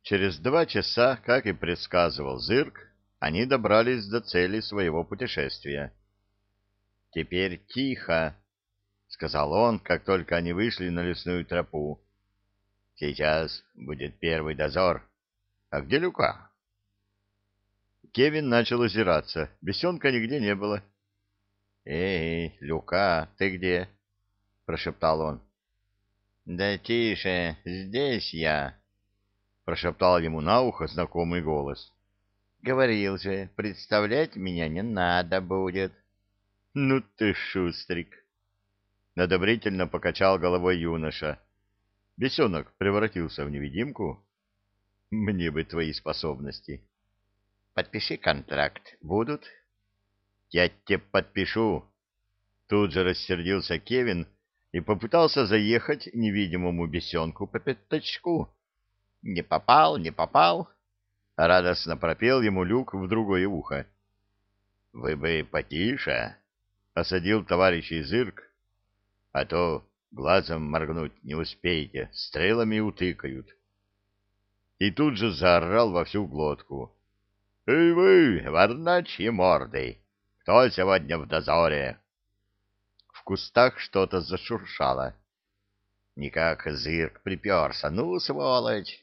Через 2 часа, как и предсказывал Зырк, они добрались до цели своего путешествия. «Теперь тихо», — сказал он, как только они вышли на лесную тропу. «Сейчас будет первый дозор. А где Люка?» Кевин начал озираться. Бесенка нигде не было. «Эй, Люка, ты где?» — прошептал он. «Да тише, здесь я», — прошептал ему на ухо знакомый голос. «Говорил же, представлять меня не надо будет». «Ну ты шустрик!» — одобрительно покачал головой юноша. «Бесенок превратился в невидимку? Мне бы твои способности». «Подпиши контракт. Будут?» «Я тебе подпишу». Тут же рассердился Кевин и попытался заехать невидимому бесенку по пятачку. «Не попал, не попал!» — радостно пропел ему Люк в другое ухо. «Вы бы потише!» — осадил товарищей Зырк. «А то глазом моргнуть не успеете, стрелами утыкают». И тут же заорал во всю глотку. «Эй вы, варначьи морды! Кто сегодня в дозоре?» В кустах что-то зашуршало. Никак Зырк приперся. «Ну, сволочь!»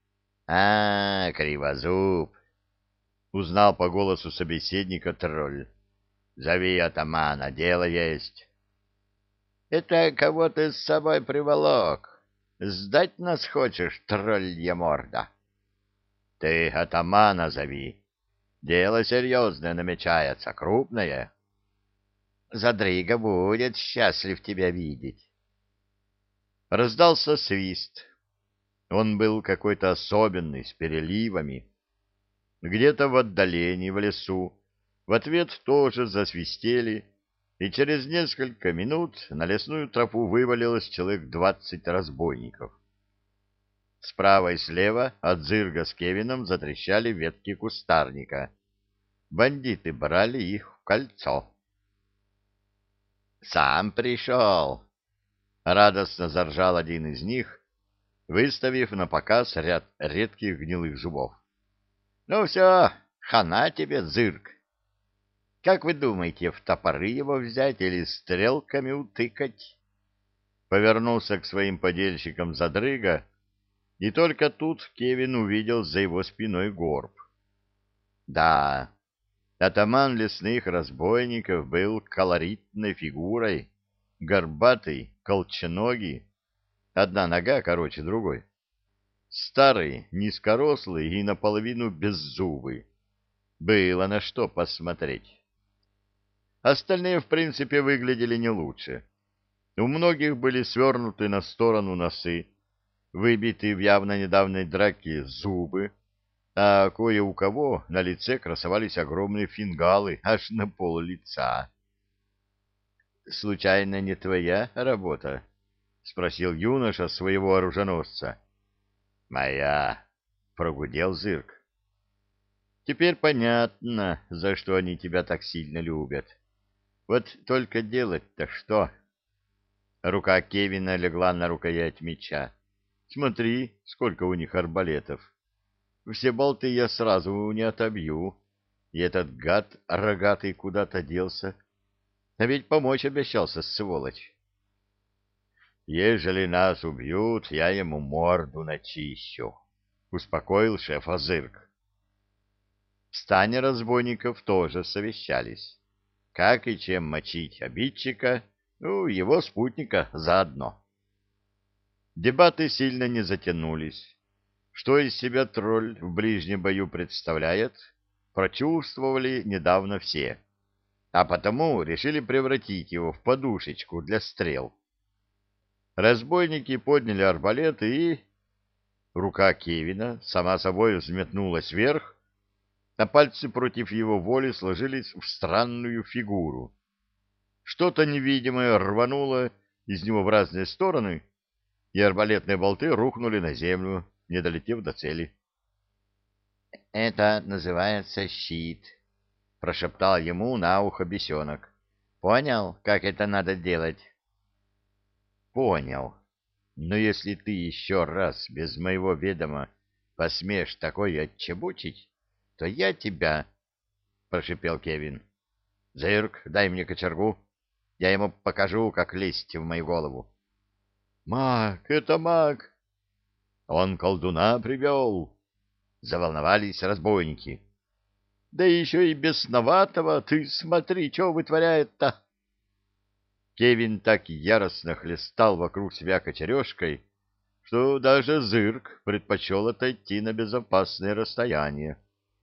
Кривозуб!» — узнал по голосу собеседника тролль. «Зови атамана, дело есть». «Это кого ты с собой приволок? Сдать нас хочешь, троллья морда?» «Ты атамана зови. Дело серьезное намечается, крупное». «Задрыга будет счастлив тебя видеть». Раздался свист. Он был какой-то особенный, с переливами. Где-то в отдалении, в лесу, в ответ тоже засвистели, и через несколько минут на лесную тропу вывалилось человек 20 разбойников. Справа и слева от Зырга с Кевином затрещали ветки кустарника. Бандиты брали их в кольцо. «Сам пришел!» — радостно заржал один из них, выставив на показ ряд редких гнилых зубов. «Ну все, хана тебе, Зырк! Как вы думаете, в топоры его взять или стрелками утыкать?» Повернулся к своим подельщикам Задрыга, и только тут Кевин увидел за его спиной горб. Да, атаман лесных разбойников был колоритной фигурой, горбатый, колченогий, одна нога короче другой. Старый, низкорослый и наполовину беззубый. Было на что посмотреть. Остальные, в принципе, выглядели не лучше. У многих были свернуты на сторону носы, выбиты в явно недавней драке зубы, а кое у кого на лице красовались огромные фингалы аж на пол лица. «Случайно не твоя работа?» — спросил юноша своего оруженосца. «Моя», — прогудел Зырк. «Теперь понятно, за что они тебя так сильно любят. Вот только делать-то что?» Рука Кевина легла на рукоять меча. «Смотри, сколько у них арбалетов. Все болты я сразу не отобью, и этот гад рогатый куда-то делся. А ведь помочь обещался, сволочь». «Ежели нас убьют, я ему морду начищу», — успокоил шефа Зырк. В стане разбойников тоже совещались. Как и чем мочить обидчика, ну, его спутника заодно. Дебаты сильно не затянулись. Что из себя тролль в ближнем бою представляет, прочувствовали недавно все, а потому решили превратить его в подушечку для стрел. Разбойники подняли арбалеты и... Рука Кевина сама собой взметнулась вверх, а пальцы против его воли сложились в странную фигуру. Что-то невидимое рвануло из него в разные стороны, и арбалетные болты рухнули на землю, не долетев до цели. — Это называется щит, — прошептал ему на ухо бесенок. — Понял, как это надо делать? — Понял. Но если ты еще раз без моего ведома посмеешь такое отчебучить, то я тебя... — прошипел Кевин. — Зырк, дай мне кочергу. Я ему покажу, как лезть в мою голову. — Маг, это маг! — Он колдуна привел! — заволновались разбойники. — Да еще и бесноватого! Ты смотри, что вытворяет-то! Кевин так яростно хлестал вокруг себя кочережкой, что даже Зырк предпочел отойти на безопасное расстояние.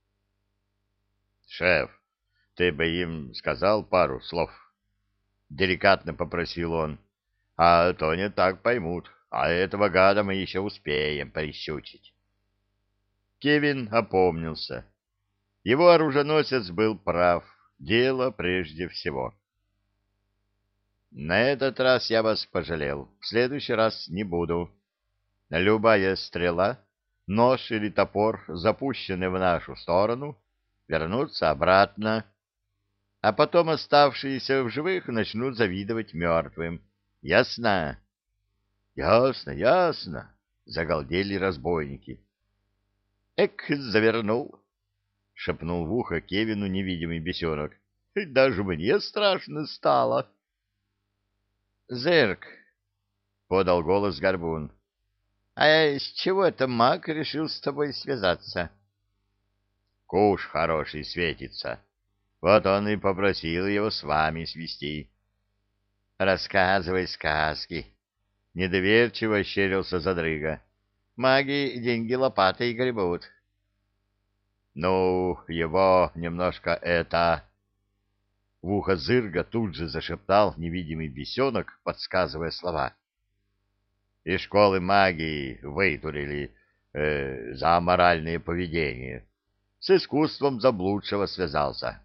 — Шеф, ты бы им сказал пару слов? — деликатно попросил он. — А то не так поймут, а этого гада мы еще успеем прищучить. Кевин опомнился. Его оруженосец был прав, дело прежде всего. — На этот раз я вас пожалел, в следующий раз не буду. Любая стрела, нож или топор, запущенные в нашу сторону, вернутся обратно, а потом оставшиеся в живых начнут завидовать мертвым. Ясно? — Ясно, ясно, — загалдели разбойники. — Эк, завернул, — шепнул в ухо Кевину невидимый бесенок. — Даже мне страшно стало. — Зырк, — подал голос Горбун, — а с чего это маг решил с тобой связаться? — Куш хороший светится. Вот он и попросил его с вами свести. — Рассказывай сказки. Недоверчиво ощерился Задрыга. Маги деньги лопатой гребут. — Ну, его немножко это... В ухо Зырга тут же зашептал невидимый бесенок, подсказывая слова. Из школы магии вытурили за аморальное поведение. С искусством заблудшего связался.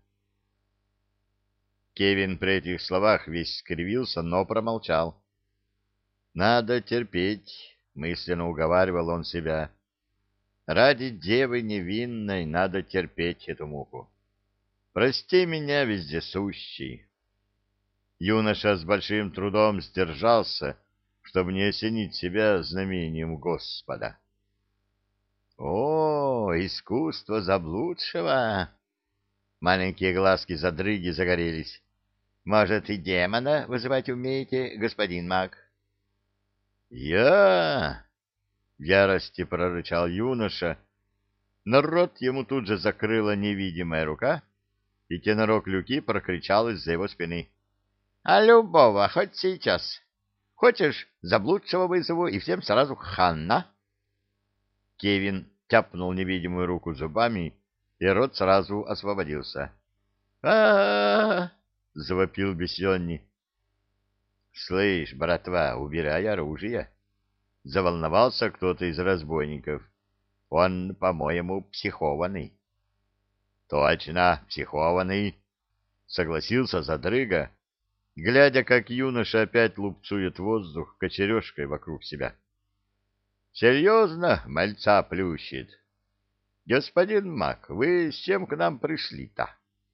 Кевин при этих словах весь скривился, но промолчал. «Надо терпеть», — мысленно уговаривал он себя. «Ради девы невинной надо терпеть эту муку. Прости меня, вездесущий». Юноша с большим трудом сдержался, чтобы не осенить себя знамением Господа. «О, искусство заблудшего!» Маленькие глазки Задрыги загорелись. «Может, и демона вызывать умеете, господин маг?» «Я!» — в ярости прорычал юноша, но рот ему тут же закрыла невидимая рука, и тенорок Люки прокричал из-за его спины. «А любого, хоть сейчас. Хочешь, заблудшего вызову и всем сразу хана?» Кевин тяпнул невидимую руку зубами, и рот сразу освободился. «А-а-а!» — завопил Бесенни. «Слышь, братва, убирай оружие!» — заволновался кто-то из разбойников. «Он, по-моему, психованный». «Точно, психованный!» — согласился Задрыга, глядя, как юноша опять лупцует воздух кочережкой вокруг себя. «Серьезно мальца плющит? Господин маг, вы с чем к нам пришли-то?»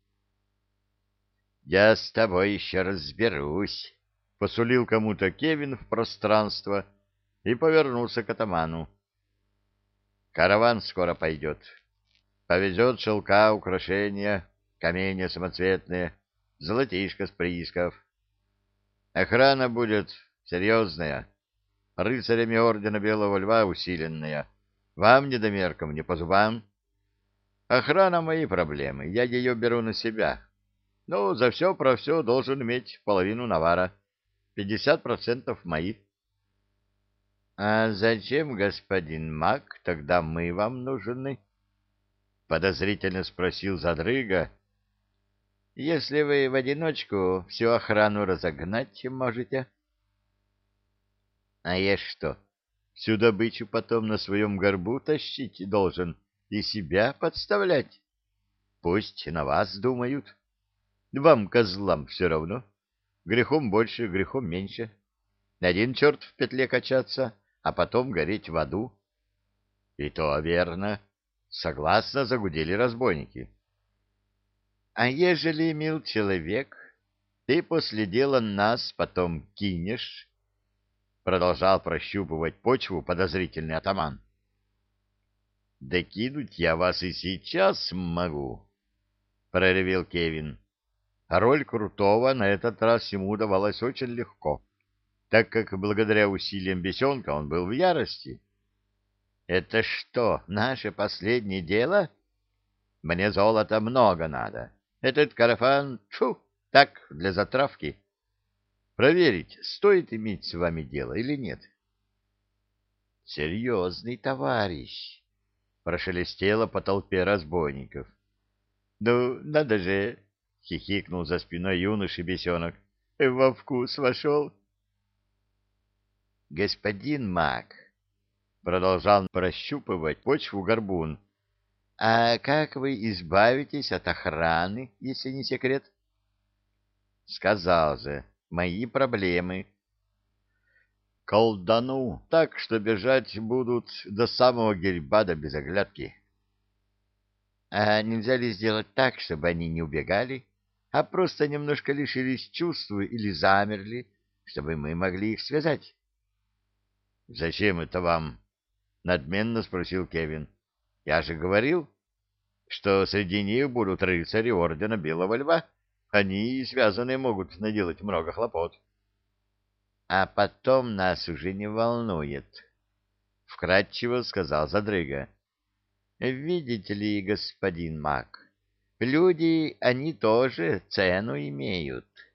«Я с тобой еще разберусь», — посулил кому-то Кевин в пространство и повернулся к атаману. «Караван скоро пойдет. Повезет шелка, украшения, камни самоцветные, золотишко с приисков. Охрана будет серьезная, рыцарями ордена Белого Льва усиленная. Вам, недомеркам, не по зубам. Охрана — мои проблемы, я ее беру на себя. Ну, за все про все должен иметь половину навара. 50% мои». «А зачем, господин маг, тогда мы вам нужны?» — подозрительно спросил Задрыга. «Если вы в одиночку всю охрану разогнать можете». «А я что, всю добычу потом на своем горбу тащить должен и себя подставлять? Пусть на вас думают. Вам, козлам, все равно. Грехом больше, грехом меньше. Один черт в петле качаться, а потом гореть в аду». «И то верно», — согласно загудели разбойники. «А ежели, мил человек, ты после дела нас потом кинешь?» — продолжал прощупывать почву подозрительный атаман. докинуть я вас и сейчас могу, — проревел Кевин. А роль Крутого на этот раз ему удавалась очень легко, так как благодаря усилиям бесенка он был в ярости. — Это что, наше последнее дело? Мне золота много надо. Этот карафан, тьфу, так, для затравки. Проверить, стоит иметь с вами дело или нет. — Серьезный товарищ, — прошелестело по толпе разбойников. — Ну, надо же, — хихикнул за спиной юноши бесенок. — Во вкус вошел. — Господин маг, — продолжал прощупывать почву горбун, — а как вы избавитесь от охраны, если не секрет? — Сказал же, мои проблемы. Колдану так, что бежать будут до самого Гельбада без оглядки. А нельзя ли сделать так, чтобы они не убегали, а просто немножко лишились чувств или замерли, чтобы мы могли их связать? — Зачем это вам? — надменно спросил Кевин. — Я же говорил, что среди них будут рыцари ордена Белого Льва. Они, связанные, могут наделать много хлопот. — А потом нас уже не волнует, — вкратчиво сказал Задрыга. — Видите ли, господин маг, люди, они тоже цену имеют.